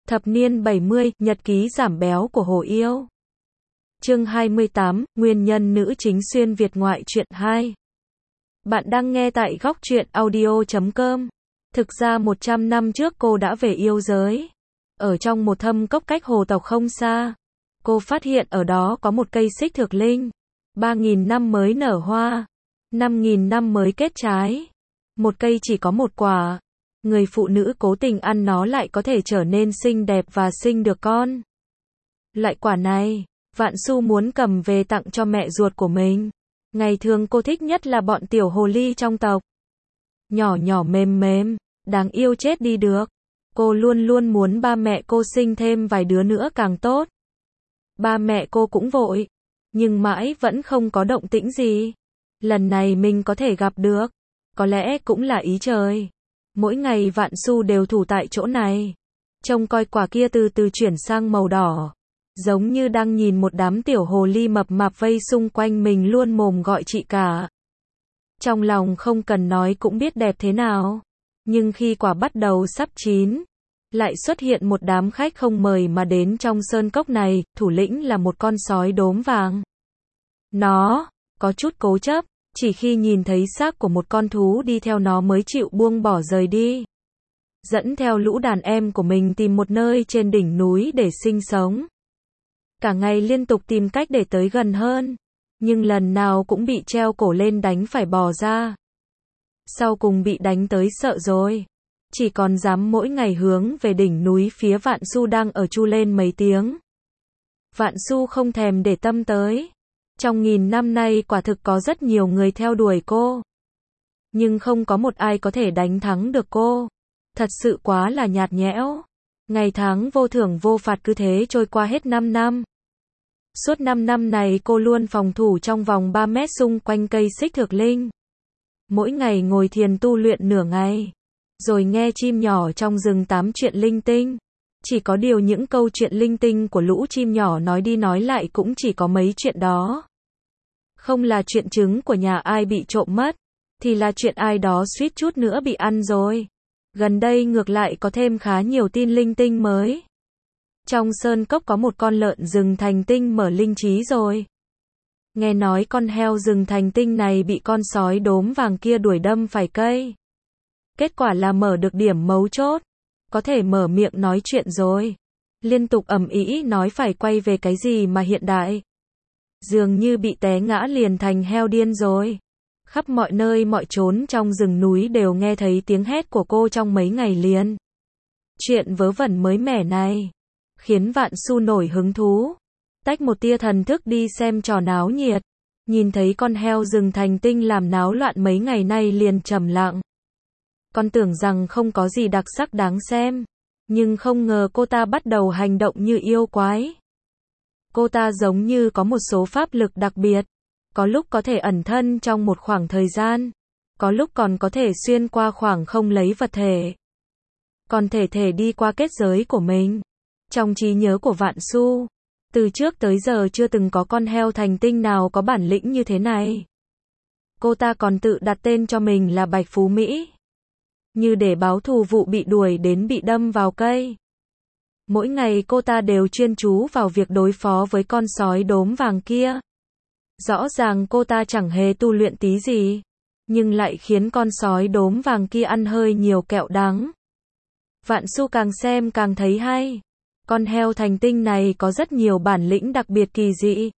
Thập niên 70, nhật ký giảm béo của Hồ Yêu. Chương 28, nguyên nhân nữ chính xuyên Việt ngoại truyện 2. Bạn đang nghe tại góc truyện audio.com. Thực ra 100 năm trước cô đã về yêu giới. Ở trong một thâm cốc cách hồ tộc không xa, cô phát hiện ở đó có một cây xích thực linh. 3.000 năm mới nở hoa, 5.000 năm mới kết trái. Một cây chỉ có một quả. Người phụ nữ cố tình ăn nó lại có thể trở nên xinh đẹp và sinh được con. Loại quả này, Vạn Xu muốn cầm về tặng cho mẹ ruột của mình. Ngày thường cô thích nhất là bọn tiểu hồ ly trong tộc. Nhỏ nhỏ mềm mềm, đáng yêu chết đi được. Cô luôn luôn muốn ba mẹ cô sinh thêm vài đứa nữa càng tốt. Ba mẹ cô cũng vội, nhưng mãi vẫn không có động tĩnh gì. Lần này mình có thể gặp được, có lẽ cũng là ý trời. Mỗi ngày Vạn Xu đều thủ tại chỗ này, trông coi quả kia từ từ chuyển sang màu đỏ, giống như đang nhìn một đám tiểu hồ ly mập mạp vây xung quanh mình luôn mồm gọi chị cả. Trong lòng không cần nói cũng biết đẹp thế nào, nhưng khi quả bắt đầu sắp chín, lại xuất hiện một đám khách không mời mà đến trong sơn cốc này, thủ lĩnh là một con sói đốm vàng. Nó có chút cố chấp, chỉ khi nhìn thấy xác của một con thú đi theo nó mới chịu buông bỏ rời đi. Dẫn theo lũ đàn em của mình tìm một nơi trên đỉnh núi để sinh sống. Cả ngày liên tục tìm cách để tới gần hơn, nhưng lần nào cũng bị treo cổ lên đánh phải bò ra. Sau cùng bị đánh tới sợ rồi, chỉ còn dám mỗi ngày hướng về đỉnh núi phía Vạn Xu đang ở chu lên mấy tiếng. Vạn Xu không thèm để tâm tới. Trong 1000 năm nay quả thực có rất nhiều người theo đuổi cô, nhưng không có một ai có thể đánh thắng được cô. Thật sự quá là nhạt nhẽo. Ngày tháng vô thưởng vô phạt cứ thế trôi qua hết 5 năm. Suốt 5 năm này cô luôn phòng thủ trong vòng 3 mét xung quanh cây xích thực linh. Mỗi ngày ngồi thiền tu luyện nửa ngày, rồi nghe chim nhỏ trong rừng tám chuyện linh tinh. Chỉ có điều những câu chuyện linh tinh của lũ chim nhỏ nói đi nói lại cũng chỉ có mấy chuyện đó. Không là chuyện trứng của nhà ai bị trộm mất, thì là chuyện ai đó suýt chút nữa bị ăn rồi. Gần đây ngược lại có thêm khá nhiều tin linh tinh mới. Trong sơn cốc có một con lợn rừng thành tinh mở linh trí rồi. Nghe nói con heo rừng thành tinh này bị con sói đốm vàng kia đuổi đâm phải cây. Kết quả là mở được điểm mấu chốt, có thể mở miệng nói chuyện rồi. Liên tục ầm ĩ nói phải quay về cái gì mà hiện đại. Dường như bị té ngã liền thành heo điên rồi. Khắp mọi nơi mọi chốn trong rừng núi đều nghe thấy tiếng hét của cô trong mấy ngày liền. Chuyện vớ vẩn mới mẻ này khiến Vạn Xu nổi hứng thú, tách một tia thần thức đi xem trò náo nhiệt. Nhìn thấy con heo rừng thành tinh làm náo loạn mấy ngày nay liền trầm lặng. Con tưởng rằng không có gì đặc sắc đáng xem, nhưng không ngờ cô ta bắt đầu hành động như yêu quái. Cô ta giống như có một số pháp lực đặc biệt, có lúc có thể ẩn thân trong một khoảng thời gian, có lúc còn có thể xuyên qua khoảng không lấy vật thể, còn thể đi qua kết giới của mình. Trong trí nhớ của Vạn Xu, từ trước tới giờ chưa từng có con heo thành tinh nào có bản lĩnh như thế này. Cô ta còn tự đặt tên cho mình là Bạch Phú Mỹ, như để báo thù vụ bị đuổi đến bị đâm vào cây. Mỗi ngày cô ta đều chuyên chú vào việc đối phó với con sói đốm vàng kia. Rõ ràng cô ta chẳng hề tu luyện tí gì, nhưng lại khiến con sói đốm vàng kia ăn hơi nhiều kẹo đắng. Vạn Xu càng xem càng thấy hay. Con heo thành tinh này có rất nhiều bản lĩnh đặc biệt kỳ dị.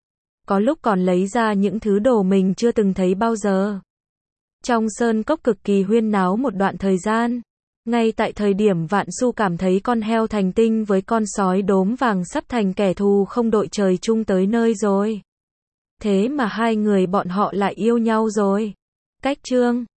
Có lúc còn lấy ra những thứ đồ mình chưa từng thấy bao giờ. Trong sơn cốc cực kỳ huyên náo một đoạn thời gian. Ngay tại thời điểm Vạn Xu cảm thấy con heo thành tinh với con sói đốm vàng sắp thành kẻ thù không đội trời chung tới nơi rồi. Thế mà hai người bọn họ lại yêu nhau rồi. Cách chương